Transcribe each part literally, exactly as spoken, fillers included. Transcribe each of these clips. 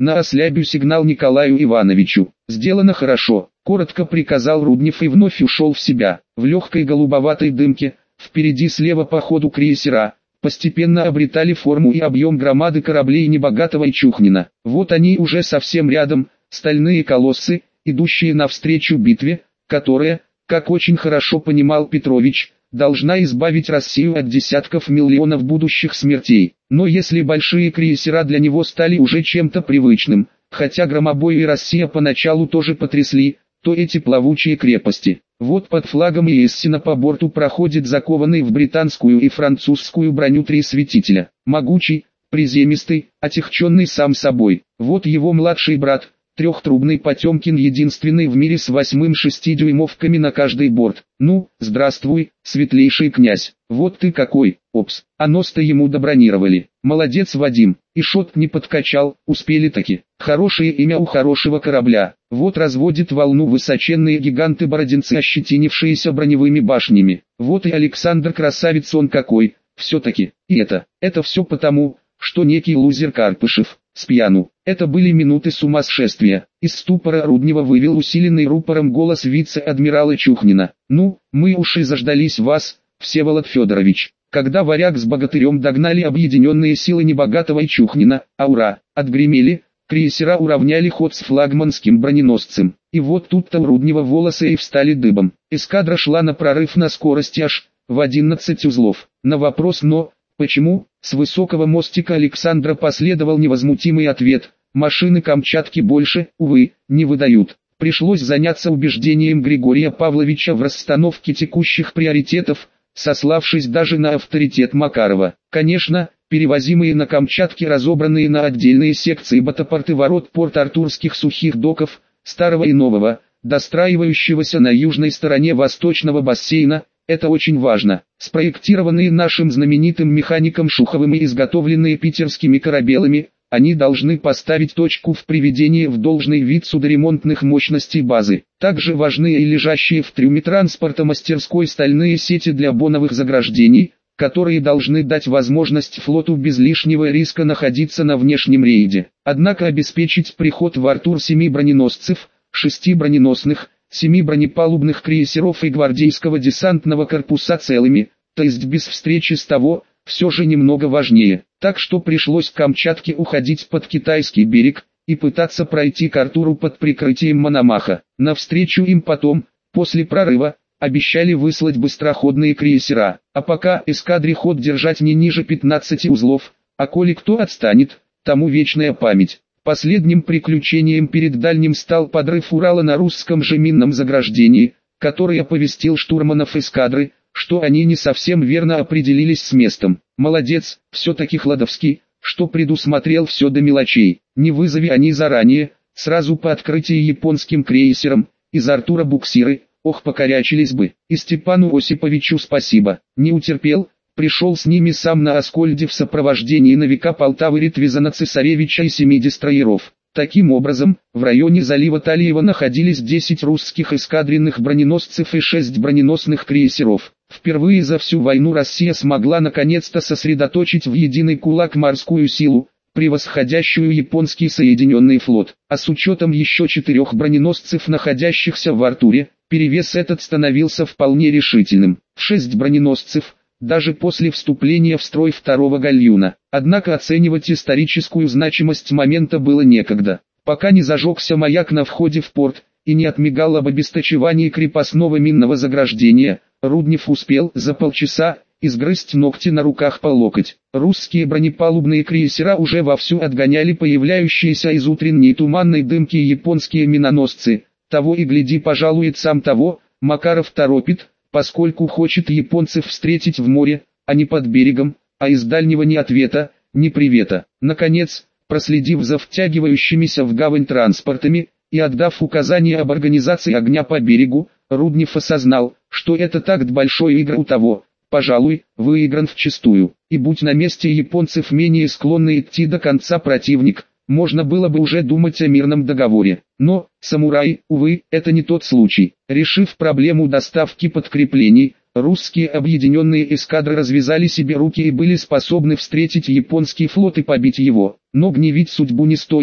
на ослябю сигнал Николаю Ивановичу. «Сделано хорошо», — коротко приказал Руднев и вновь ушел в себя. В легкой голубоватой дымке, впереди слева по ходу крейсера, постепенно обретали форму и объем громады кораблей Небогатого и Чухнина. Вот они уже совсем рядом, стальные колоссы, идущие навстречу битве, которая, как очень хорошо понимал Петрович, должна избавить Россию от десятков миллионов будущих смертей. Но если большие крейсера для него стали уже чем-то привычным, хотя громобой и Россия поначалу тоже потрясли, то эти плавучие крепости. Вот под флагом Иессена по борту проходит закованный в британскую и французскую броню три светителя. Могучий, приземистый, отягченный сам собой. Вот его младший брат, трехтрубный Потемкин, единственный в мире с восьмым шестидюймовками на каждый борт. «Ну, здравствуй, светлейший князь, вот ты какой, опс, а нос-то ему добронировали. Молодец, Вадим, и шот не подкачал, успели таки. Хорошее имя у хорошего корабля. Вот разводит волну высоченные гиганты-бородинцы, ощетинившиеся броневыми башнями. Вот и Александр красавец он какой, все-таки. И это, это все потому, что некий лузер Карпышев, спьяну». Это были минуты сумасшествия. Из ступора Руднева вывел усиленный рупором голос вице-адмирала Чухнина. «Ну, мы уж и заждались вас, Всеволод Федорович». Когда Варяг с Богатырем догнали объединенные силы Небогатого и Чухнина, а ура, отгремели, крейсера уравняли ход с флагманским броненосцем. И вот тут-то у Руднева волосы и встали дыбом. Эскадра шла на прорыв на скорости аж в одиннадцать узлов. На вопрос «но», «почему?», с высокого мостика Александра последовал невозмутимый ответ: машины Камчатки больше, увы, не выдают. Пришлось заняться убеждением Григория Павловича в расстановке текущих приоритетов, сославшись даже на авторитет Макарова. Конечно, перевозимые на Камчатке, разобранные на отдельные секции ботопорты ворот Порт-Артурских сухих доков, старого и нового, достраивающегося на южной стороне восточного бассейна, это очень важно. Спроектированные нашим знаменитым механиком Шуховым и изготовленные питерскими корабелами, они должны поставить точку в приведении в должный вид судоремонтных мощностей базы. Также важны и лежащие в трюме транспорта мастерской стальные сети для боновых заграждений, которые должны дать возможность флоту без лишнего риска находиться на внешнем рейде. Однако обеспечить приход в Артур семи броненосцев, шести броненосных, семи бронепалубных крейсеров и гвардейского десантного корпуса целыми, то есть без встречи с того, все же немного важнее. Так что пришлось к Камчатке уходить под китайский берег и пытаться пройти к Артуру под прикрытием Мономаха. Навстречу им потом, после прорыва, обещали выслать быстроходные крейсера. А пока эскадре ход держать не ниже пятнадцати узлов, а коли кто отстанет, тому вечная память. Последним приключением перед дальним стал подрыв Урала на русском же минном заграждении, который оповестил штурманов эскадры, что они не совсем верно определились с местом. Молодец, все-таки Хладовский, что предусмотрел все до мелочей. Не вызови они заранее, сразу по открытии японским крейсерам, из Артура буксиры, ох, покорячились бы. И Степану Осиповичу спасибо, не утерпел. Пришел с ними сам на Аскольде в сопровождении новика Полтавы Ритвизана Цесаревича и семи дестройеров. Таким образом, в районе залива Талиева находились десять русских эскадренных броненосцев и шесть броненосных крейсеров. Впервые за всю войну Россия смогла наконец-то сосредоточить в единый кулак морскую силу, превосходящую японский Соединенный флот. А с учетом еще четырех броненосцев, находящихся в Артуре, перевес этот становился вполне решительным. Шесть броненосцев, даже после вступления в строй второго гальюна. Однако оценивать историческую значимость момента было некогда. Пока не зажегся маяк на входе в порт, и не отмигал об обесточевании крепостного минного заграждения, Руднев успел за полчаса изгрызть ногти на руках по локоть. Русские бронепалубные крейсера уже вовсю отгоняли появляющиеся из утренней туманной дымки японские миноносцы. Того и гляди, пожалует сам того, Макаров торопит, поскольку хочет японцев встретить в море, а не под берегом, а из дальнего ни ответа, ни привета. Наконец, проследив за втягивающимися в гавань транспортами, и отдав указание об организации огня по берегу, Руднев осознал, что этот акт большой игры у того, пожалуй, выигран вчистую. И будь на месте японцев менее склонны идти до конца противник, можно было бы уже думать о мирном договоре. Но, самураи, увы, это не тот случай. Решив проблему доставки подкреплений, русские объединенные эскадры развязали себе руки и были способны встретить японский флот и побить его. Но гневить судьбу не стоило,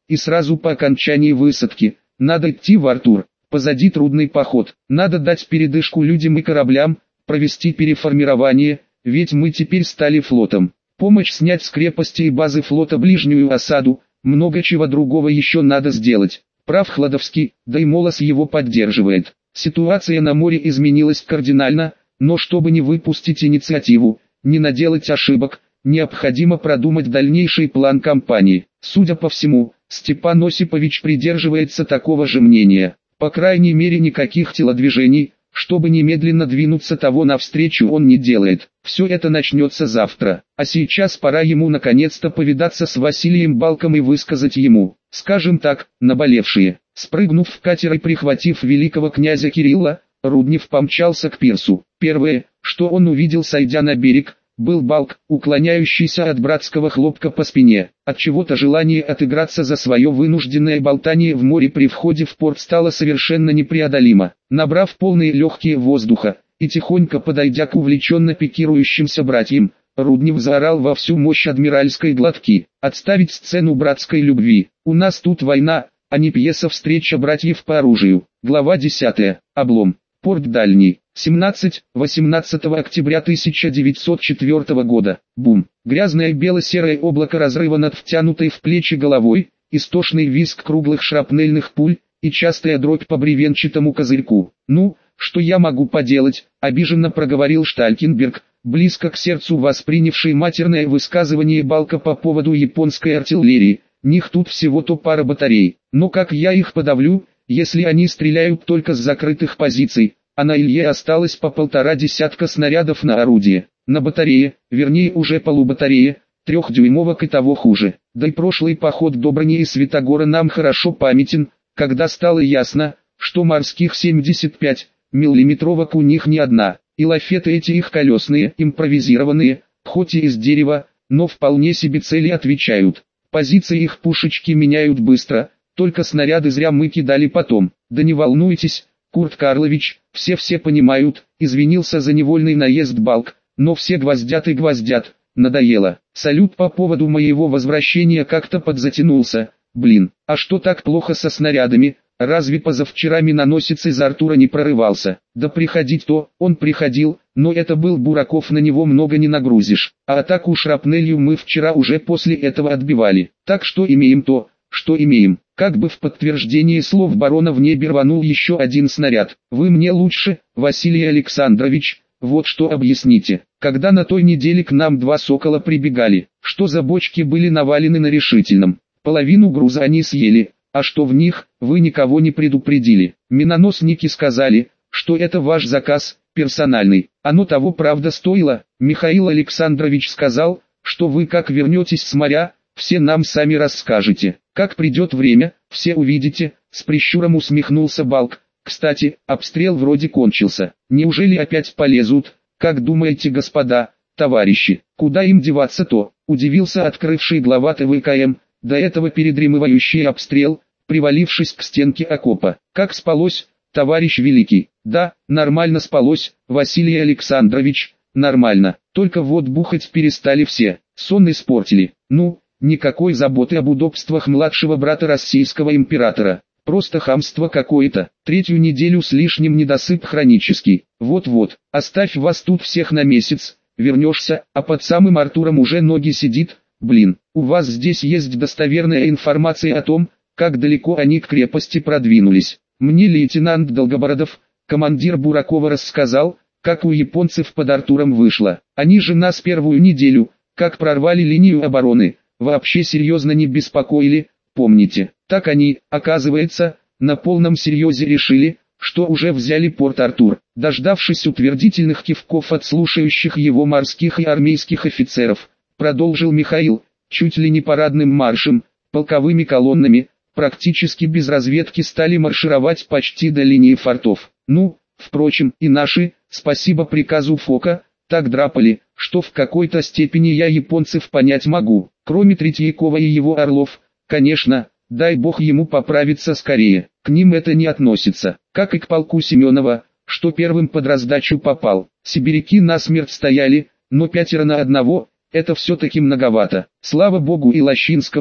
и сразу по окончании высадки, надо идти в Артур. Позади трудный поход, надо дать передышку людям и кораблям, провести переформирование, ведь мы теперь стали флотом. Помощь снять с крепости и базы флота ближнюю осаду, много чего другого еще надо сделать. Прав Хладовский, да и Молос его поддерживает. Ситуация на море изменилась кардинально, но чтобы не выпустить инициативу, не наделать ошибок, необходимо продумать дальнейший план кампании. Судя по всему, Степан Осипович придерживается такого же мнения. По крайней мере никаких телодвижений, чтобы немедленно двинуться того навстречу, он не делает. Все это начнется завтра, а сейчас пора ему наконец-то повидаться с Василием Балком и высказать ему, скажем так, наболевшие. Спрыгнув в катер и прихватив великого князя Кирилла, Руднев помчался к пирсу. Первое, что он увидел, сойдя на берег, был Балк, уклоняющийся от братского хлопка по спине. Отчего-то желание отыграться за свое вынужденное болтание в море при входе в порт стало совершенно непреодолимо. Набрав полные легкие воздуха, и тихонько подойдя к увлеченно пикирующимся братьям, Руднев заорал во всю мощь адмиральской глотки: «Отставить сцену братской любви! У нас тут война, а не пьеса встреча братьев по оружию». Глава десятая. Облом. Порт Дальний. семнадцатого-восемнадцатого октября тысяча девятьсот четвёртого года. Бум. Грязное бело-серое облако разрыва над втянутой в плечи головой, истошный визг круглых шрапнельных пуль и частая дробь по бревенчатому козырьку. «Ну, что я могу поделать?» — обиженно проговорил Шталькенберг, близко к сердцу воспринявший матерное высказывание Балка по поводу японской артиллерии. «Них тут всего-то пара батарей. Но как я их подавлю, если они стреляют только с закрытых позиций, а на Илье осталось по полтора десятка снарядов на орудие. На батарее, вернее уже полубатарее, трехдюймовок и того хуже. Да и прошлый поход до Брони и Святогора нам хорошо памятен, когда стало ясно, что морских семьдесят пять миллиметровок у них не одна, и лафеты эти их колесные, импровизированные, хоть и из дерева, но вполне себе цели отвечают. Позиции их пушечки меняют быстро, только снаряды зря мы кидали потом. Да не волнуйтесь, Курт Карлович, все-все понимают», — извинился за невольный наезд Балк, «но все гвоздят и гвоздят, надоело. Салют по поводу моего возвращения как-то подзатянулся, блин, а что так плохо со снарядами, разве позавчера миноносец из Артура не прорывался? Да приходить-то, он приходил, но это был Бураков, на него много не нагрузишь, а атаку шрапнелью мы вчера уже после этого отбивали, так что имеем то, что имеем». Как бы в подтверждение слов барона в небе рванул еще один снаряд. «Вы мне лучше, Василий Александрович, вот что объясните. Когда на той неделе к нам два сокола прибегали, что за бочки были навалены на решительном? Половину груза они съели, а что в них, вы никого не предупредили. Миноносники сказали, что это ваш заказ, персональный. Оно того правда стоило. Михаил Александрович сказал, что вы как вернетесь с моря, все нам сами расскажете. Как придет время, все увидите», — с прищуром усмехнулся Балк. «Кстати, обстрел вроде кончился. Неужели опять полезут? Как думаете, господа, товарищи, куда им деваться-то?» — удивился открывший глава тэ вэ ка эм, до этого передремывающий обстрел, привалившись к стенке окопа. «Как спалось, товарищ великий?» «Да, нормально спалось, Василий Александрович, нормально. Только вот бухать перестали все, сон испортили. Ну, никакой заботы об удобствах младшего брата российского императора. Просто хамство какое-то. Третью неделю с лишним недосып хронический. Вот-вот, оставь вас тут всех на месяц, вернешься, а под самым Артуром уже ноги сидит. Блин, у вас здесь есть достоверная информация о том, как далеко они к крепости продвинулись. Мне лейтенант Долгобородов, командир Буракова, рассказал, как у японцев под Артуром вышло. Они же нас первую неделю, как прорвали линию обороны, вообще серьезно не беспокоили, помните? Так они, оказывается, на полном серьезе решили, что уже взяли порт Артур. Дождавшись утвердительных кивков от слушающих его морских и армейских офицеров, продолжил Михаил, чуть ли не парадным маршем, полковыми колоннами, практически без разведки стали маршировать почти до линии фортов. Ну, впрочем, и наши, спасибо приказу Фока, так драпали, что в какой-то степени я японцев понять могу. Кроме Третьякова и его орлов, конечно, дай бог ему поправиться скорее, к ним это не относится, как и к полку Семенова, что первым под раздачу попал. Сибиряки насмерть стояли, но пятеро на одного, это все-таки многовато. Слава богу и Лощинскому,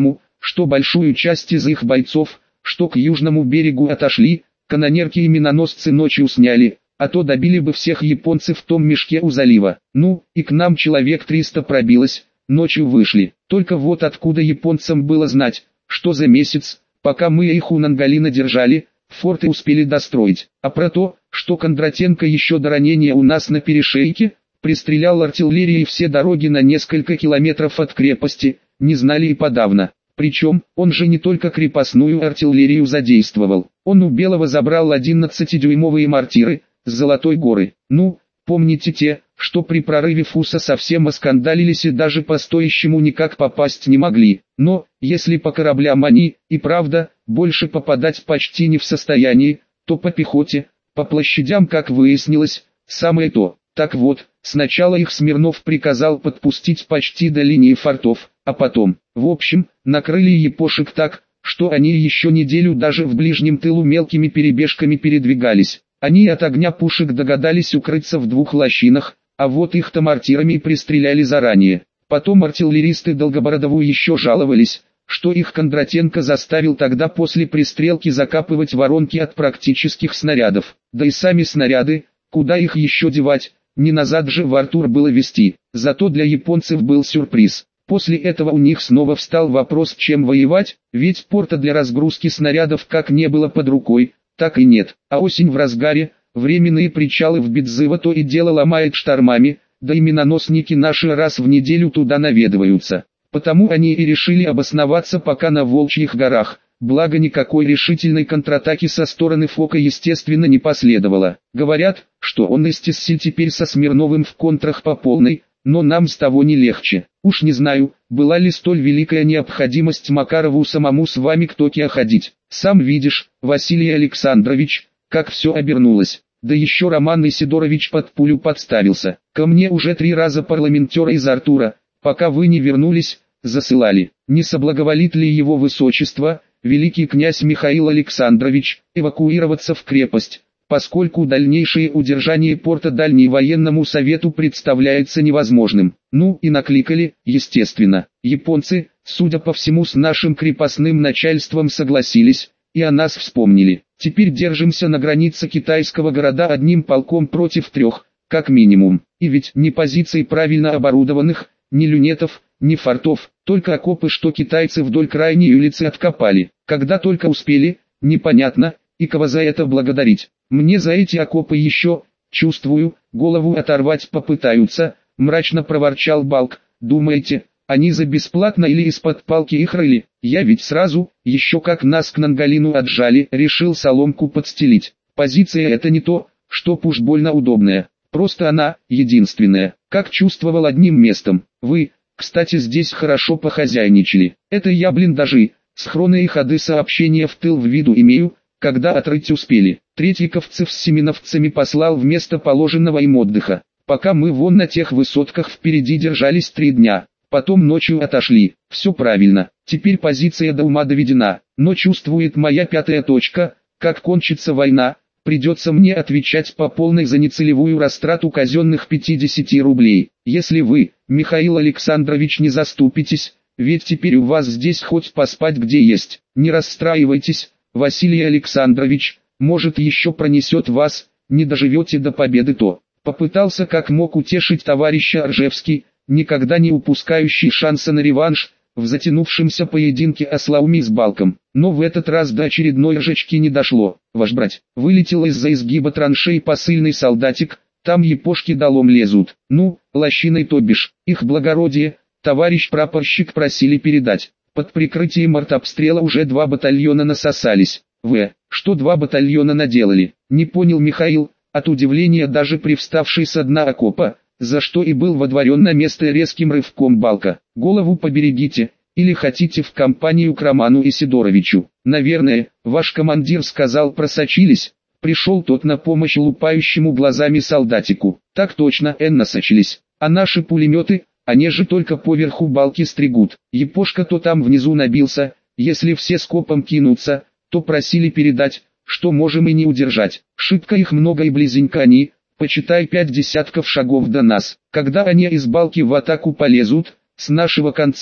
что большую часть из их бойцов, что к южному берегу отошли, канонерки и миноносцы ночью сняли, а то добили бы всех японцев в том мешке у залива. Ну, и к нам человек триста пробилось, ночью вышли. Только вот откуда японцам было знать, что за месяц, пока мы их у Нангалина держали, форты успели достроить. А про то, что Кондратенко еще до ранения у нас на перешейке, пристрелял артиллерией все дороги на несколько километров от крепости, не знали и подавно. Причем, он же не только крепостную артиллерию задействовал, он у Белого забрал одиннадцатидюймовые мортиры с Золотой горы. Ну, помните те, что при прорыве Фуса совсем оскандалились и даже по стоящему никак попасть не могли. Но, если по кораблям они, и правда, больше попадать почти не в состоянии, то по пехоте, по площадям, как выяснилось, самое то. Так вот, сначала их Смирнов приказал подпустить почти до линии фортов, а потом, в общем, накрыли япошек так, что они еще неделю даже в ближнем тылу мелкими перебежками передвигались. Они от огня пушек догадались укрыться в двух лощинах, а вот их-то мортирами пристреляли заранее. Потом артиллеристы Долгобородову еще жаловались, что их Кондратенко заставил тогда после пристрелки закапывать воронки от практических снарядов. Да и сами снаряды, куда их еще девать, не назад же в Артур было вести. Зато для японцев был сюрприз. После этого у них снова встал вопрос, чем воевать, ведь порта для разгрузки снарядов как не было под рукой, так и нет. А осень в разгаре, временные причалы в Бедзыво то и дело ломает штормами, да и миноносники наши раз в неделю туда наведываются. Потому они и решили обосноваться пока на Волчьих горах, благо никакой решительной контратаки со стороны Фока естественно не последовало. Говорят, что он и Стессель теперь со Смирновым в контрах по полной, но нам с того не легче. Уж не знаю, была ли столь великая необходимость Макарову самому с вами к Токио ходить. Сам видишь, Василий Александрович, как все обернулось. Да еще Роман Исидорович под пулю подставился. Ко мне уже три раза парламентера из Артура, пока вы не вернулись, засылали. Не соблаговолит ли его высочество, великий князь Михаил Александрович, эвакуироваться в крепость, поскольку дальнейшее удержание порта Дальний военному совету представляется невозможным. Ну и накликали, естественно. Японцы, судя по всему, с нашим крепостным начальством согласились, и о нас вспомнили. Теперь держимся на границе китайского города одним полком против трех, как минимум. И ведь ни позиций правильно оборудованных, ни люнетов, ни фортов, только окопы, что китайцы вдоль крайней улицы откопали. Когда только успели, непонятно, и кого за это благодарить. Мне за эти окопы еще, чувствую, голову оторвать попытаются, мрачно проворчал Балк. Думаете, они за бесплатно или из-под палки их рыли? Я ведь сразу, еще как нас к Нангалину отжали, решил соломку подстелить. Позиция это не то, что уж больно удобная. Просто она, единственная, как чувствовал одним местом. Вы, кстати, здесь хорошо похозяйничали. Это я блиндажи, схроны и ходы сообщения в тыл в виду имею, когда отрыть успели. Третьяковцев с семеновцами послал вместо положенного им отдыха. Пока мы вон на тех высотках впереди держались три дня. Потом ночью отошли. Все правильно. Теперь позиция до ума доведена. Но чувствует моя пятая точка, как кончится война, придется мне отвечать по полной за нецелевую растрату казенных пятидесяти рублей. Если вы, Михаил Александрович, не заступитесь, ведь теперь у вас здесь хоть поспать где есть. Не расстраивайтесь, Василий Александрович, может еще пронесет вас, не доживете до победы то. Попытался как мог утешить товарища Ржевский, никогда не упускающий шанса на реванш, в затянувшемся поединке Ослауми с Балком. Но в этот раз до очередной ржачки не дошло. Ваш брать, вылетел из-за изгиба траншей посыльный солдатик, там япошки долом лезут. Ну, лощиной то бишь, их благородие, товарищ прапорщик просили передать. Под прикрытием артобстрела уже два батальона насосались. В. Что два батальона наделали? Не понял Михаил, от удивления даже привставший со дна окопа, за что и был водворен на место резким рывком Балка. Голову поберегите, или хотите в компанию к Роману Исидоровичу. Наверное, ваш командир сказал просочились. Пришел тот на помощь лупающему глазами солдатику. Так точно, Эн насочились. А наши пулеметы, они же только поверху Балки стригут. Япошка то там внизу набился, если все скопом кинутся, то просили передать, что можем и не удержать. Шибко их много и близенько они, почитай пять десятков шагов до нас. Когда они из Балки в атаку полезут, с нашего конца,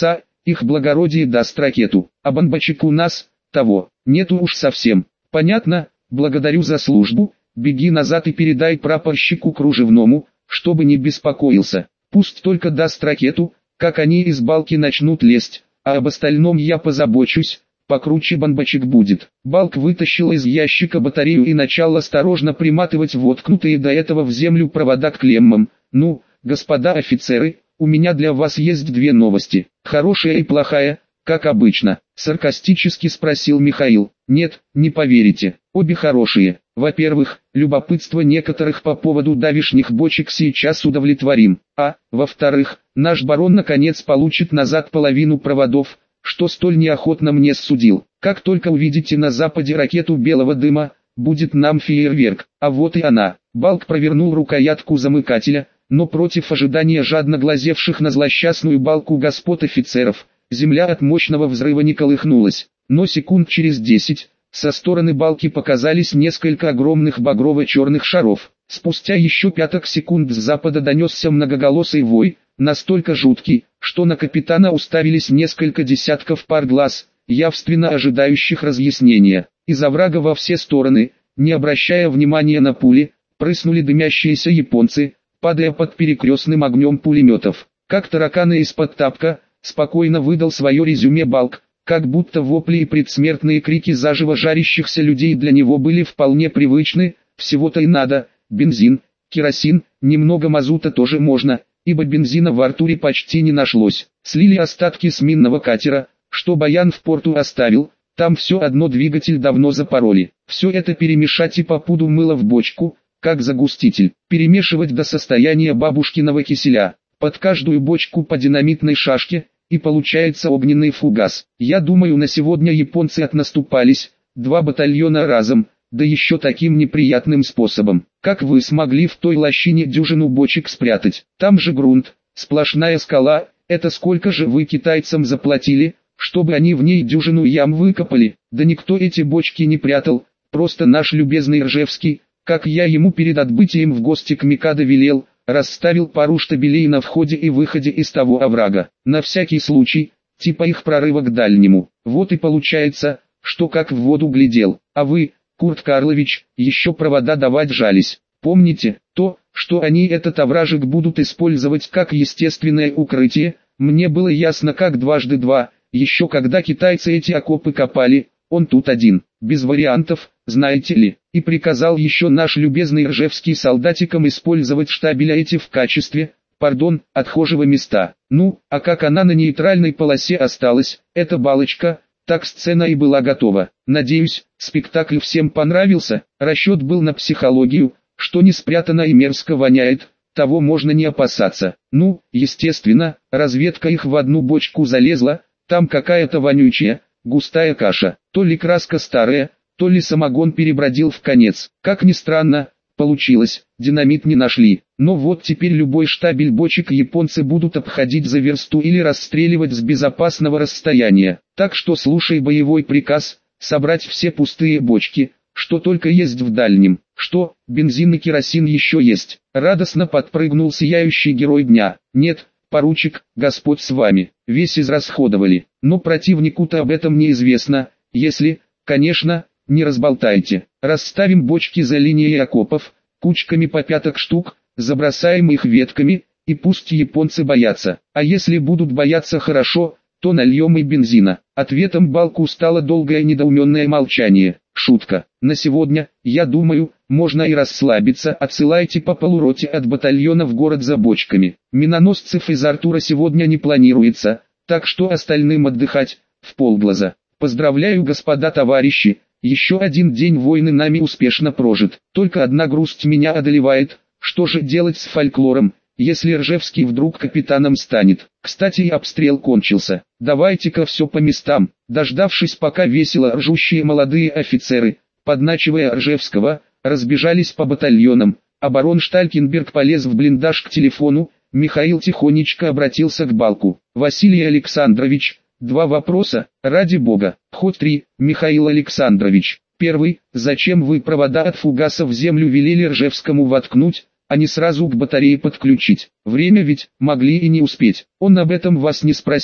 их благородие даст ракету, а бомбочек у нас, того, нету уж совсем. Понятно, благодарю за службу, беги назад и передай прапорщику Кружевному, чтобы не беспокоился, пусть только даст ракету, как они из балки начнут лезть, а об остальном я позабочусь, покруче бомбочек будет. Балк вытащил из ящика батарею и начал осторожно приматывать воткнутые до этого в землю провода к клеммам. Ну, господа офицеры, у меня для вас есть две новости, хорошая и плохая, как обычно, саркастически спросил Михаил. Нет, не поверите, обе хорошие. Во-первых, любопытство некоторых по поводу давишних бочек сейчас удовлетворим, а, во-вторых, наш барон наконец получит назад половину проводов, что столь неохотно мне судил. Как только увидите на западе ракету белого дыма, будет нам фейерверк, а вот и она. Балк провернул рукоятку замыкателя, но против ожидания жадно глазевших на злосчастную балку господ офицеров, земля от мощного взрыва не колыхнулась, но секунд через десять, со стороны балки показались несколько огромных багрово-черных шаров. Спустя еще пяток секунд с запада донесся многоголосый вой, настолько жуткий, что на капитана уставились несколько десятков пар глаз, явственно ожидающих разъяснения. Из оврага во все стороны, не обращая внимания на пули, прыснули дымящиеся японцы, падая под перекрестным огнем пулеметов. Как тараканы из-под тапка, спокойно выдал свое резюме Балк, как будто вопли и предсмертные крики заживо жарящихся людей для него были вполне привычны. Всего-то и надо, бензин, керосин, немного мазута тоже можно, ибо бензина в Артуре почти не нашлось. Слили остатки с минного катера, что Баян в порту оставил, там все одно двигатель давно запороли. Все это перемешать и по пуду мыла в бочку, как загуститель, перемешивать до состояния бабушкиного киселя, под каждую бочку по динамитной шашке, и получается огненный фугас. Я думаю, на сегодня японцы отнаступались, два батальона разом, да еще таким неприятным способом. Как вы смогли в той лощине дюжину бочек спрятать? Там же грунт, сплошная скала, это сколько же вы китайцам заплатили, чтобы они в ней дюжину ям выкопали? Да никто эти бочки не прятал, просто наш любезный Ржевский, как я ему перед отбытием в гости к Микадо велел, расставил пару штабелей на входе и выходе из того оврага, на всякий случай, типа их прорыва к дальнему. Вот и получается, что как в воду глядел, а вы, Курт Карлович, еще провода давать жались. Помните, то, что они этот овражек будут использовать как естественное укрытие, мне было ясно как дважды два, еще когда китайцы эти окопы копали, он тут один, без вариантов, знаете ли, и приказал еще наш любезный Ржевский солдатикам использовать штабеля эти в качестве, пардон, отхожего места. Ну, а как она на нейтральной полосе осталась, эта балочка, так сцена и была готова. Надеюсь, спектакль всем понравился, расчет был на психологию, что не спрятано и мерзко воняет, того можно не опасаться. Ну, естественно, разведка их в одну бочку залезла, там какая-то вонючая, густая каша, то ли краска старая, то ли самогон перебродил в конец. Как ни странно, получилось, динамит не нашли. Но вот теперь любой штабель бочек японцы будут обходить за версту или расстреливать с безопасного расстояния. Так что слушай боевой приказ, собрать все пустые бочки, что только есть в дальнем. Что, бензин и керосин еще есть? Радостно подпрыгнул сияющий герой дня. Нет, поручик, Господь с вами, весь израсходовали. Но противнику-то об этом неизвестно, если, конечно, не разболтайте. Расставим бочки за линией окопов, кучками по пяток штук, забросаем их ветками, и пусть японцы боятся. А если будут бояться хорошо, то нальем и бензина. Ответом Балку стало долгое недоуменное молчание. Шутка. На сегодня, я думаю, можно и расслабиться. Отсылайте по полуроте от батальона в город за бочками. Миноносцев из Артура сегодня не планируется, так что остальным отдыхать, вполглаза. Поздравляю, господа товарищи, еще один день войны нами успешно прожит. Только одна грусть меня одолевает, что же делать с фольклором, если Ржевский вдруг капитаном станет. Кстати, и обстрел кончился. Давайте-ка все по местам. Дождавшись, пока весело ржущие молодые офицеры, подначивая Ржевского, разбежались по батальонам, а барон Шталькенберг полез в блиндаж к телефону, Михаил тихонечко обратился к Балку. Василий Александрович, два вопроса, ради бога, хоть три, Михаил Александрович. Первый, зачем вы провода от фугаса в землю велели Ржевскому воткнуть, а не сразу к батарее подключить? Время ведь, могли и не успеть. Он об этом вас не спросил,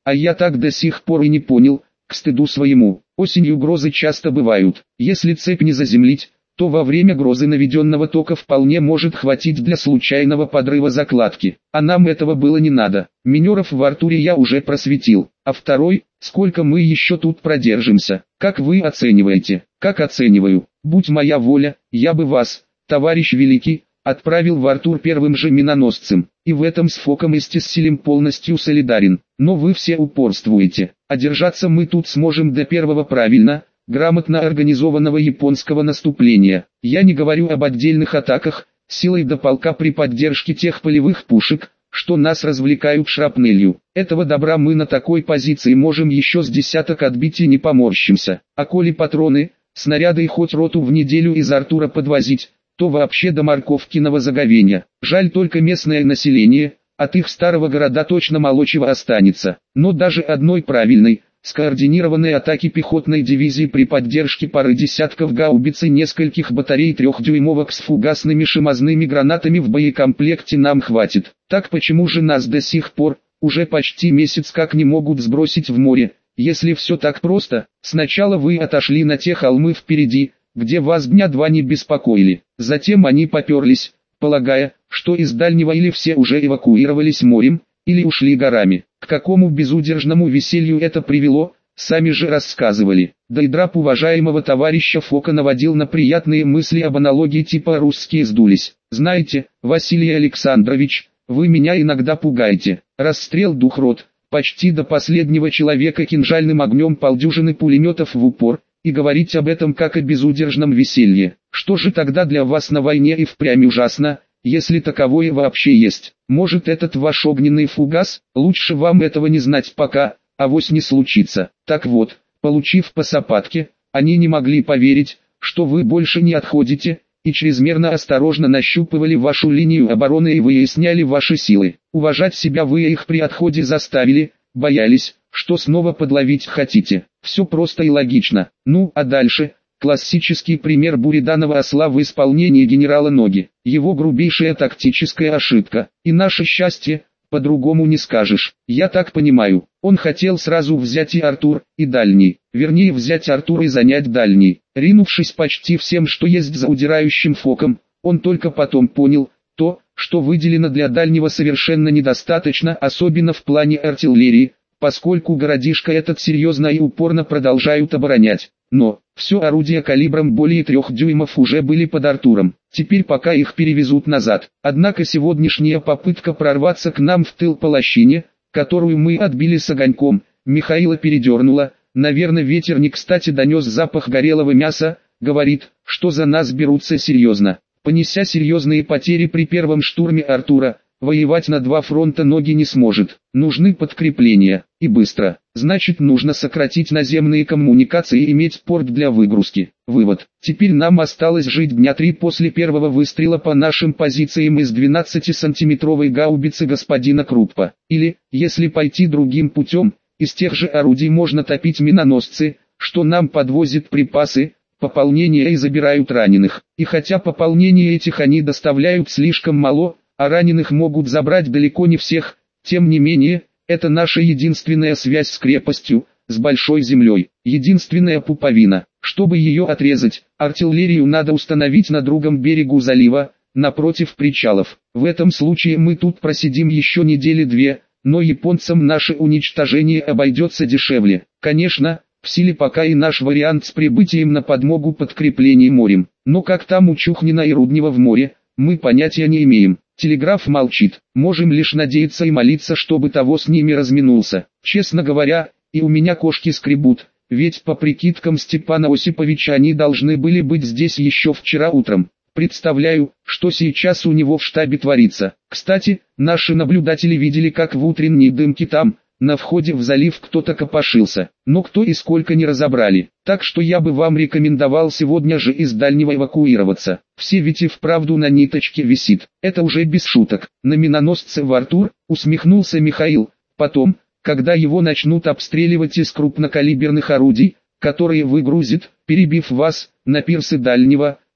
А я так до сих пор и не понял, к стыду своему. Осенью грозы часто бывают. Если цепь не заземлить, то во время грозы наведенного тока вполне может хватить для случайного подрыва закладки. А нам этого было не надо. Минеров в Артуре я уже просветил. А второй, сколько мы еще тут продержимся? Как вы оцениваете? Как оцениваю? Будь моя воля, я бы вас, товарищ великий, отправил в Артур первым же миноносцем. И в этом с Фоком и Стесселем полностью солидарен. Но вы все упорствуете. А держаться мы тут сможем до первого правильно, грамотно организованного японского наступления. Я не говорю об отдельных атаках, силой до полка при поддержке тех полевых пушек, что нас развлекают шрапнелью. Этого добра мы на такой позиции можем еще с десяток отбить и не поморщимся. А коли патроны, снаряды и хоть роту в неделю из Артура подвозить, то вообще до Морковкиного заговенья. Жаль только местное население, от их старого города точно мало чего останется. Но даже одной правильной, скоординированной атаки пехотной дивизии при поддержке пары десятков гаубиц и нескольких батарей трехдюймовок с фугасными шимозными гранатами в боекомплекте нам хватит. Так почему же нас до сих пор, уже почти месяц как не могут сбросить в море, если все так просто? Сначала вы отошли на те холмы впереди, где вас дня два не беспокоили. Затем они поперлись, полагая, что из дальнего или все уже эвакуировались морем, или ушли горами. К какому безудержному веселью это привело, сами же рассказывали. Да и драп уважаемого товарища Фока наводил на приятные мысли об аналогии типа «русские сдулись». Знаете, Василий Александрович, вы меня иногда пугаете. Расстрел двухрот, почти до последнего человека кинжальным огнем полдюжины пулеметов в упор, и говорить об этом как о безудержном веселье. Что же тогда для вас на войне и впрямь ужасно, если таковое вообще есть? Может, этот ваш огненный фугас? Лучше вам этого не знать пока, авось не случится. Так вот, получив по сапатке, они не могли поверить, что вы больше не отходите, и чрезмерно осторожно нащупывали вашу линию обороны и выясняли ваши силы. Уважать себя вы их при отходе заставили, боялись, что снова подловить хотите. Все просто и логично. Ну, а дальше, классический пример буриданова осла в исполнении генерала Ноги. Его грубейшая тактическая ошибка. И наше счастье, по-другому не скажешь. Я так понимаю, он хотел сразу взять и Артур, и Дальний. Вернее взять Артур и занять Дальний. Ринувшись почти всем, что есть за удирающим Фоком, он только потом понял, то, что выделено для Дальнего совершенно недостаточно, особенно в плане артиллерии, поскольку городишко этот серьезно и упорно продолжают оборонять. Но, все орудия калибром более трех дюймов уже были под Артуром. Теперь пока их перевезут назад. Однако сегодняшняя попытка прорваться к нам в тыл по лощине, которую мы отбили с огоньком, Михаила передернула. Наверное, ветер не кстати донес запах горелого мяса, говорит, что за нас берутся серьезно. Понеся серьезные потери при первом штурме Артура, воевать на два фронта Ноги не сможет. Нужны подкрепления, и быстро. Значит, нужно сократить наземные коммуникации и иметь порт для выгрузки. Вывод. Теперь нам осталось жить дня три после первого выстрела по нашим позициям из двенадцатисантиметровой гаубицы господина Круппа. Или, если пойти другим путем, из тех же орудий можно топить миноносцы, что нам подвозят припасы, пополнение и забирают раненых. И хотя пополнение этих они доставляют слишком мало, а раненых могут забрать далеко не всех, тем не менее, это наша единственная связь с крепостью, с большой землей, единственная пуповина. Чтобы ее отрезать, артиллерию надо установить на другом берегу залива, напротив причалов. В этом случае мы тут просидим еще недели две, но японцам наше уничтожение обойдется дешевле. Конечно, в силе пока и наш вариант с прибытием на подмогу подкреплений морем. Но как там у Чухнина и Руднева в море, мы понятия не имеем. Телеграф молчит, можем лишь надеяться и молиться, чтобы того с ними разминулся. Честно говоря, и у меня кошки скребут, ведь по прикидкам Степана Осиповича они должны были быть здесь еще вчера утром. Представляю, что сейчас у него в штабе творится. Кстати, наши наблюдатели видели, как в утренней дымке там, на входе в залив кто-то копошился, но кто и сколько не разобрали. Так что я бы вам рекомендовал сегодня же из Дальнего эвакуироваться. Все ведь и вправду на ниточке висит. Это уже без шуток. На миноносце в Артур, усмехнулся Михаил. Потом, когда его начнут обстреливать из крупнокалиберных орудий, которые выгрузит, перебив вас, на пирсы Дальнего,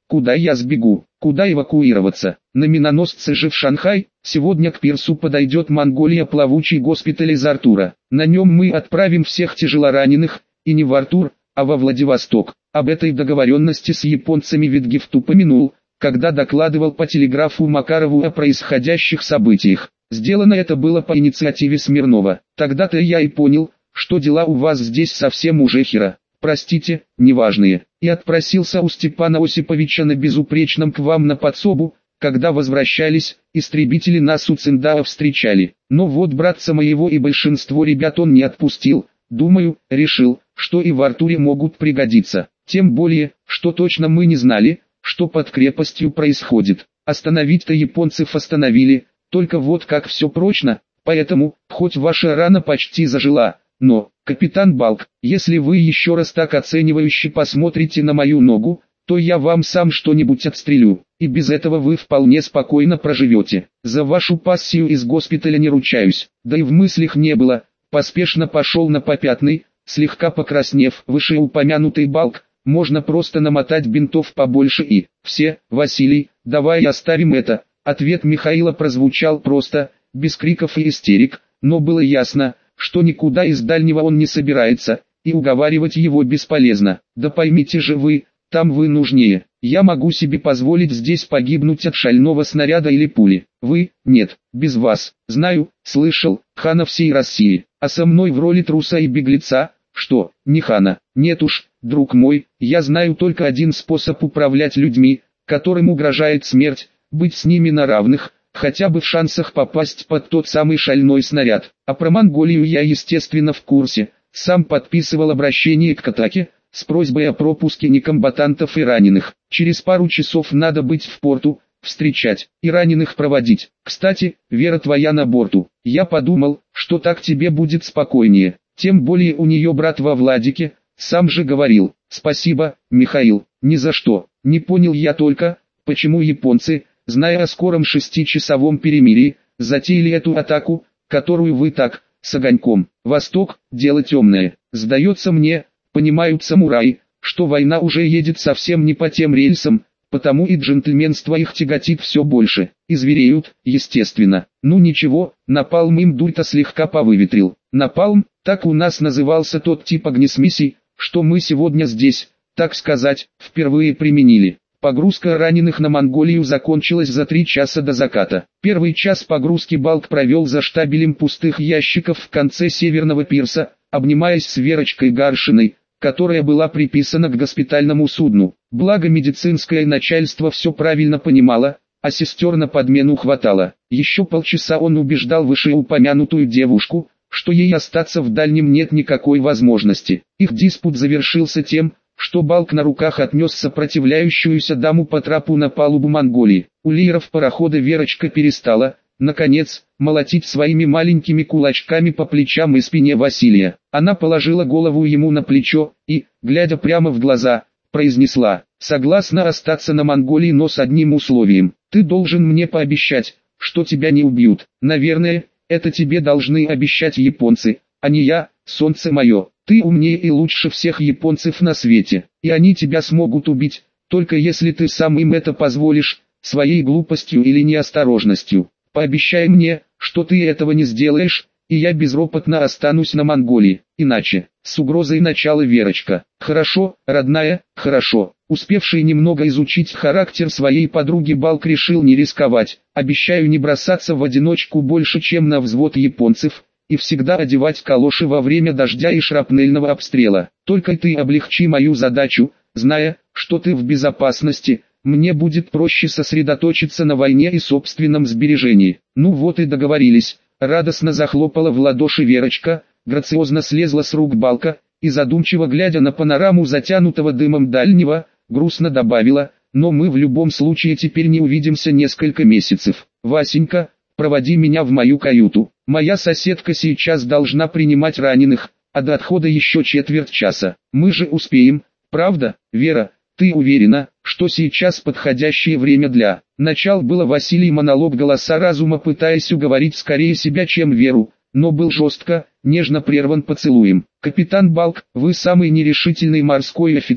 Куда я сбегу? Куда эвакуироваться? На миноносце же в Шанхай. Сегодня к пирсу подойдет Монголия, плавучий госпиталь из Артура. На нем мы отправим всех тяжелораненых, и не в Артур, а во Владивосток. Об этой договоренности с японцами Витгефт упомянул, когда докладывал по телеграфу Макарову о происходящих событиях. Сделано это было по инициативе Смирнова. Тогда-то я и понял, что дела у вас здесь совсем уже хера. Простите, неважные. И отпросился у Степана Осиповича на безупречном к вам на подсобу. Когда возвращались, истребители нас у Циндао встречали. Но вот братца моего и большинство ребят он не отпустил. Думаю, решил, что и в Артуре могут пригодиться. Тем более, что точно мы не знали, что под крепостью происходит. Остановить-то японцев остановили, только вот как все прочно, поэтому, хоть ваша рана почти зажила, но, капитан Балк, если вы еще раз так оценивающе посмотрите на мою ногу, то я вам сам что-нибудь отстрелю, и без этого вы вполне спокойно проживете. За вашу пассию из госпиталя не ручаюсь, да и в мыслях не было. Поспешно пошел на попятный, слегка покраснев, вышеупомянутый Балк, можно просто намотать бинтов побольше и, все, Василий, давай оставим это. Ответ Михаила прозвучал просто, без криков и истерик, но было ясно, что никуда из дальнего он не собирается, и уговаривать его бесполезно. Да поймите же вы, там вы нужнее. Я могу себе позволить здесь погибнуть от шального снаряда или пули. Вы, нет, без вас. Знаю, слышал, хана всей России, а со мной в роли труса и беглеца, что, не хана? Нет уж, друг мой, я знаю только один способ управлять людьми, которым угрожает смерть, быть с ними на равных, хотя бы в шансах попасть под тот самый шальной снаряд. А про Монголию я естественно в курсе, сам подписывал обращение к Катаке, с просьбой о пропуске некомбатантов и раненых. Через пару часов надо быть в порту, встречать и раненых проводить. Кстати, Вера твоя на борту. Я подумал, что так тебе будет спокойнее. Тем более у нее брат во Владике, сам же говорил. Спасибо, Михаил, ни за что. Не понял я только, почему японцы, зная о скором шестичасовом перемирии, затеяли эту атаку, которую вы так, с огоньком. Восток, дело темное. Сдается мне, понимают самураи, что война уже едет совсем не по тем рельсам, потому и джентльменство их тяготит все больше. И звереют, естественно. Ну ничего, напалм им дурь-то слегка повыветрил. Напалм, так у нас назывался тот тип огнесмеси, что мы сегодня здесь, так сказать, впервые применили. Погрузка раненых на Монголию закончилась за три часа до заката. Первый час погрузки Балк провел за штабелем пустых ящиков в конце северного пирса, обнимаясь с Верочкой Гаршиной, которая была приписана к госпитальному судну. Благо медицинское начальство все правильно понимало, а сестер на подмену хватало. Еще полчаса он убеждал вышеупомянутую девушку, что ей остаться в дальнем нет никакой возможности. Их диспут завершился тем, что Балк на руках отнес сопротивляющуюся даму по трапу на палубу Монголии. У лиров парохода Верочка перестала, наконец, молотить своими маленькими кулачками по плечам и спине Василия. Она положила голову ему на плечо и, глядя прямо в глаза, произнесла: «Согласна остаться на Монголии, но с одним условием. Ты должен мне пообещать, что тебя не убьют. Наверное, это тебе должны обещать японцы, а не я, солнце мое. Ты умнее и лучше всех японцев на свете, и они тебя смогут убить, только если ты сам им это позволишь, своей глупостью или неосторожностью. Пообещай мне, что ты этого не сделаешь, и я безропотно останусь на Монголии, иначе». С угрозой начала Верочка. «Хорошо, родная, хорошо». Успевший немного изучить характер своей подруги, Балк решил не рисковать. «Обещаю не бросаться в одиночку больше, чем на взвод японцев, и всегда одевать калоши во время дождя и шрапнельного обстрела. Только ты облегчи мою задачу, зная, что ты в безопасности, мне будет проще сосредоточиться на войне и собственном сбережении». «Ну вот и договорились», — радостно захлопала в ладоши Верочка, грациозно слезла с рук Балка, и задумчиво глядя на панораму затянутого дымом дальнего, грустно добавила: «Но мы в любом случае теперь не увидимся несколько месяцев. Васенька, проводи меня в мою каюту. Моя соседка сейчас должна принимать раненых, а до отхода еще четверть часа. Мы же успеем, правда, Вера? Ты уверена, что сейчас подходящее время для...» Начал было Василий монолог голоса разума, пытаясь уговорить скорее себя, чем Веру, но был жестко, нежно прерван поцелуем. «Капитан Балк, вы самый нерешительный морской офицер,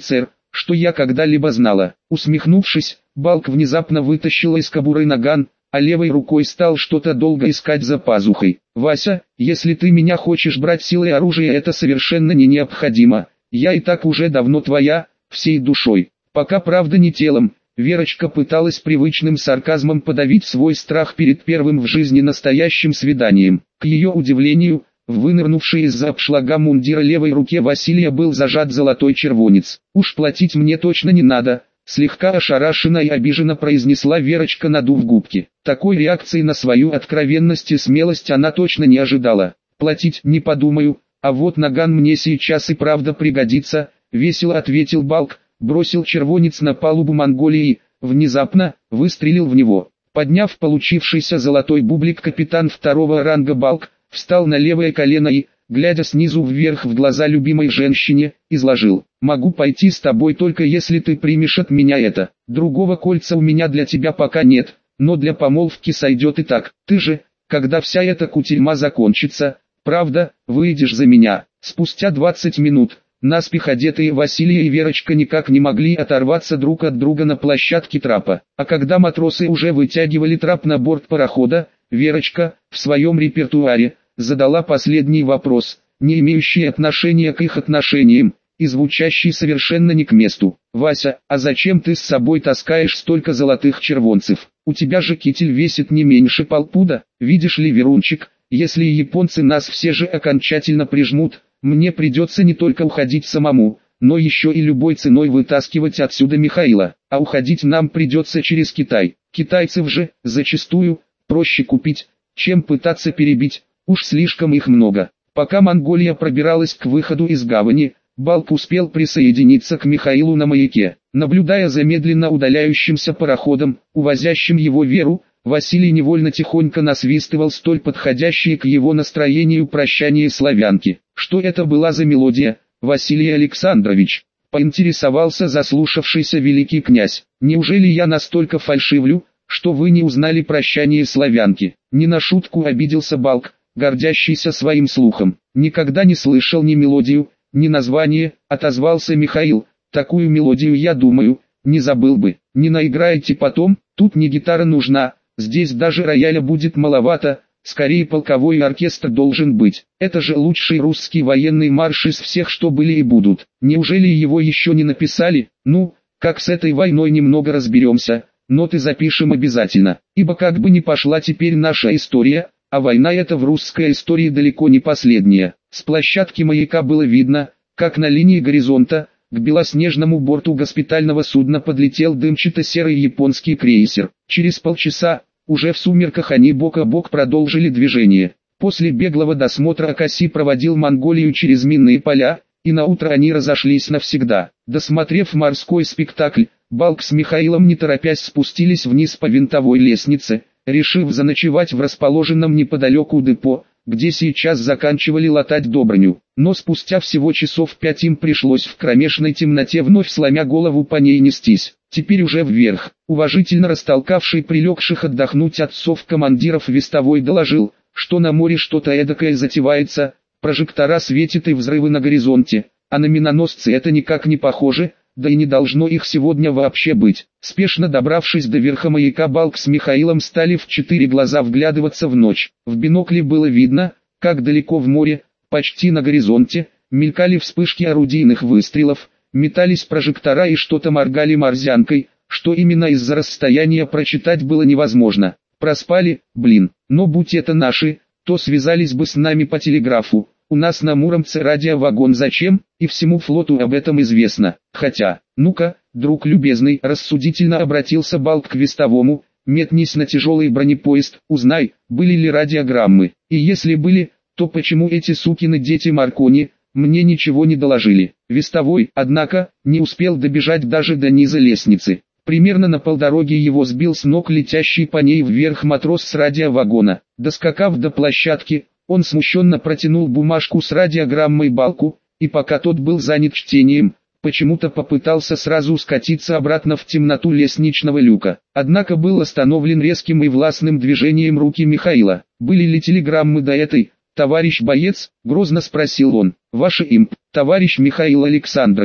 что я когда-либо знала. Усмехнувшись, Балк внезапно вытащил из кобуры наган, а левой рукой стал что-то долго искать за пазухой. «Вася, если ты меня хочешь брать силой оружия, это совершенно не необходимо. Я и так уже давно твоя, всей душой. Пока правда не телом». Верочка пыталась привычным сарказмом подавить свой страх перед первым в жизни настоящим свиданием. К ее удивлению, в вынырнувшей из-за обшлага мундира левой руке Василия был зажат золотой червонец. «Уж платить мне точно не надо», — слегка ошарашенно и обиженно произнесла Верочка, надув губки. Такой реакции на свою откровенность и смелость она точно не ожидала. «Платить не подумаю, а вот наган мне сейчас и правда пригодится», — весело ответил Балк, бросил червонец на палубу Монголии и, внезапно, выстрелил в него. Подняв получившийся золотой бублик, капитан второго ранга Балк встал на левое колено и, глядя снизу вверх в глаза любимой женщине, изложил: «Могу пойти с тобой только если ты примешь от меня это. Другого кольца у меня для тебя пока нет, но для помолвки сойдет и так. Ты же, когда вся эта кутерьма закончится, правда, выйдешь за меня». Спустя двадцать минут, наспех одетые Василий и Верочка никак не могли оторваться друг от друга на площадке трапа. А когда матросы уже вытягивали трап на борт парохода, Верочка, в своем репертуаре, задала последний вопрос, не имеющий отношения к их отношениям, и звучащий совершенно не к месту. «Вася, а зачем ты с собой таскаешь столько золотых червонцев? У тебя же китель весит не меньше полпуда. Видишь ли, Верунчик, если японцы нас все же окончательно прижмут, мне придется не только уходить самому, но еще и любой ценой вытаскивать отсюда Михаила, а уходить нам придется через Китай. Китайцев же, зачастую, проще купить, чем пытаться перебить, уж слишком их много». Пока Монголия пробиралась к выходу из гавани, Балк успел присоединиться к Михаилу на маяке. Наблюдая за медленно удаляющимся пароходом, увозящим его Веру, Василий невольно тихонько насвистывал столь подходящие к его настроению прощание славянки. «Что это была за мелодия, Василий Александрович?» — поинтересовался заслушавшийся великий князь. «Неужели я настолько фальшивлю, что вы не узнали прощание славянки?» Не на шутку обиделся Балк, гордящийся своим слухом. «Никогда не слышал ни мелодию, ни название», — отозвался Михаил. «Такую мелодию, я думаю, не забыл бы. Не наиграете потом, тут не гитара нужна, здесь даже рояля будет маловато, скорее полковой оркестр должен быть. Это же лучший русский военный марш из всех, что были и будут. Неужели его еще не написали? Ну, как с этой войной немного разберемся, ноты запишем обязательно, ибо как бы ни пошла теперь наша история, а война эта в русской истории далеко не последняя». С площадки маяка было видно, как на линии горизонта, к белоснежному борту госпитального судна подлетел дымчато-серый японский крейсер. Через полчаса, уже в сумерках, они бок о бок продолжили движение. После беглого досмотра Акаси проводил Монголию через минные поля, и наутро они разошлись навсегда. Досмотрев морской спектакль, Балк с Михаилом не торопясь спустились вниз по винтовой лестнице, решив заночевать в расположенном неподалеку депо, где сейчас заканчивали латать Добрыню. Но спустя всего часов пять им пришлось в кромешной темноте вновь сломя голову по ней нестись. Теперь уже вверх. Уважительно растолкавший прилегших отдохнуть отцов-командиров вестовой доложил, что на море что-то эдакое затевается, прожектора светят и взрывы на горизонте, а на миноносцы это никак не похоже, да и не должно их сегодня вообще быть. Спешно добравшись до верха маяка, Балк с Михаилом стали в четыре глаза вглядываться в ночь. В бинокле было видно, как далеко в море, почти на горизонте, мелькали вспышки орудийных выстрелов, метались прожектора и что-то моргали морзянкой, что именно из-за расстояния прочитать было невозможно. Проспали, блин, но будь это наши, то связались бы с нами по телеграфу. У нас на Муромце радиовагон зачем, и всему флоту об этом известно. Хотя, ну-ка, друг любезный, рассудительно обратился Балк к вестовому, метнись на тяжелый бронепоезд, узнай, были ли радиограммы, и если были, то почему эти сукины дети Маркони мне ничего не доложили. Вестовой, однако, не успел добежать даже до низа лестницы. Примерно на полдороги его сбил с ног летящий по ней вверх матрос с радиовагона. Доскакав до площадки, он смущенно протянул бумажку с радиограммой Балку, и пока тот был занят чтением, почему-то попытался сразу скатиться обратно в темноту лестничного люка. Однако был остановлен резким и властным движением руки Михаила. «Были ли телеграммы до этой, товарищ боец?» — грозно спросил он. «Ваше имп, товарищ Михаил Александрович»,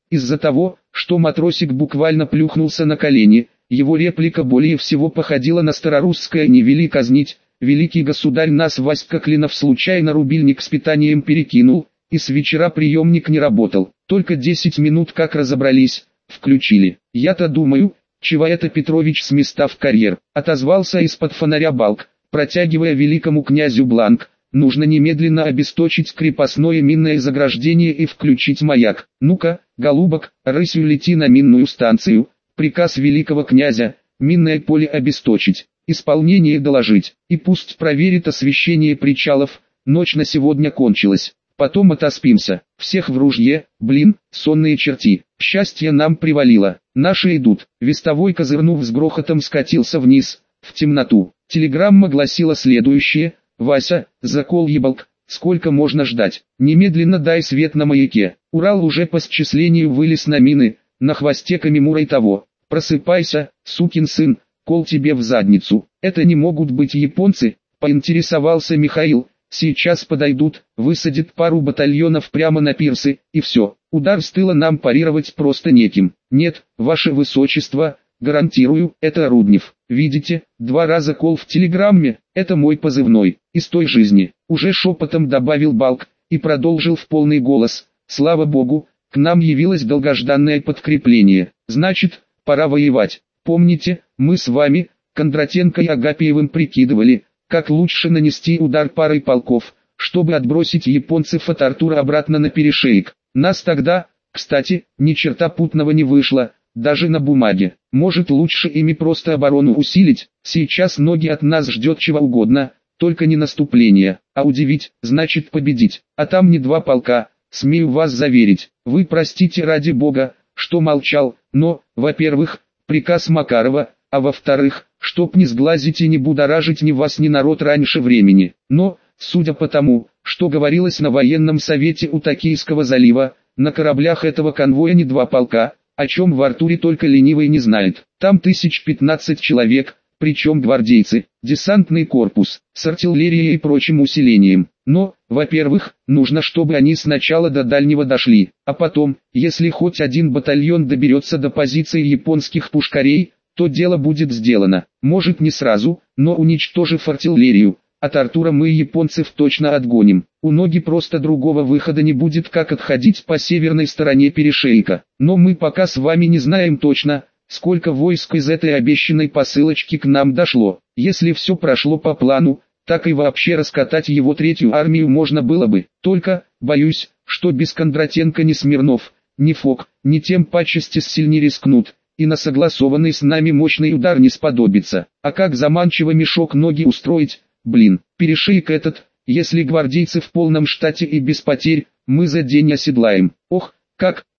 Из-за того, что матросик буквально плюхнулся на колени, его реплика более всего походила на старорусское «не вели казнить», «великий государь нас Васька Клинов случайно рубильник с питанием перекинул», и с вечера приемник не работал. Только десять минут как разобрались, включили. Я-то думаю, чего это Петрович с места в карьер, отозвался из-под фонаря Балк, протягивая великому князю бланк. Нужно немедленно обесточить крепостное минное заграждение и включить маяк. Ну-ка, голубок, рысью лети на минную станцию. Приказ великого князя, минное поле обесточить, исполнение доложить, и пусть проверит освещение причалов. Ночь на сегодня кончилась, потом отоспимся. Всех в ружье, блин, сонные черти. Счастье нам привалило, наши идут. Вестовой, козырнув, с грохотом скатился вниз, в темноту. Телеграмма гласила следующее: «Вася, закол ебалк, сколько можно ждать? Немедленно дай свет на маяке». Урал уже по счислению вылез на мины, на хвосте Камимура и того. «Просыпайся, сукин сын, кол тебе в задницу». «Это не могут быть японцы», поинтересовался Михаил. «Сейчас подойдут, высадят пару батальонов прямо на пирсы, и все. Удар с тыла нам парировать просто неким». «Нет, ваше высочество, гарантирую, это Руднев. Видите, два раза кол в телеграмме, это мой позывной, из той жизни», уже шепотом добавил Балк, и продолжил в полный голос. «Слава богу, к нам явилось долгожданное подкрепление. Значит, пора воевать. Помните, мы с вами, Кондратенко и Агапиевым, прикидывали, как лучше нанести удар парой полков, чтобы отбросить японцев от Артура обратно на перешеек. Нас тогда, кстати, ни черта путного не вышло, даже на бумаге. Может, лучше ими просто оборону усилить? Сейчас ноги от нас ждет чего угодно, только не наступление, а удивить, значит победить. А там не два полка, смею вас заверить. Вы простите ради бога, что молчал, но, во-первых, приказ Макарова, а во-вторых, чтоб не сглазить и не будоражить ни вас, ни народ раньше времени. Но, судя по тому, что говорилось на военном совете у Токийского залива, на кораблях этого конвоя не два полка, о чем в Артуре только ленивый не знает. Там тысяч пятнадцать человек, причем гвардейцы, десантный корпус, с артиллерией и прочим усилением. Но, во-первых, нужно, чтобы они сначала до дальнего дошли, а потом, если хоть один батальон доберется до позиции японских пушкарей, то дело будет сделано. Может, не сразу, но уничтожив артиллерию, от Артура мы японцев точно отгоним. У ноги просто другого выхода не будет, как отходить по северной стороне перешейка. Но мы пока с вами не знаем точно, сколько войск из этой обещанной посылочки к нам дошло. Если все прошло по плану, так и вообще раскатать его третью армию можно было бы. Только, боюсь, что без Кондратенко ни Смирнов, ни Фок, ни тем паче Стессиль не рискнут, и на согласованный с нами мощный удар не сподобится. А как заманчиво мешок ноги устроить? Блин, перешейк этот, если гвардейцы в полном штате и без потерь, мы за день оседлаем. Ох, как,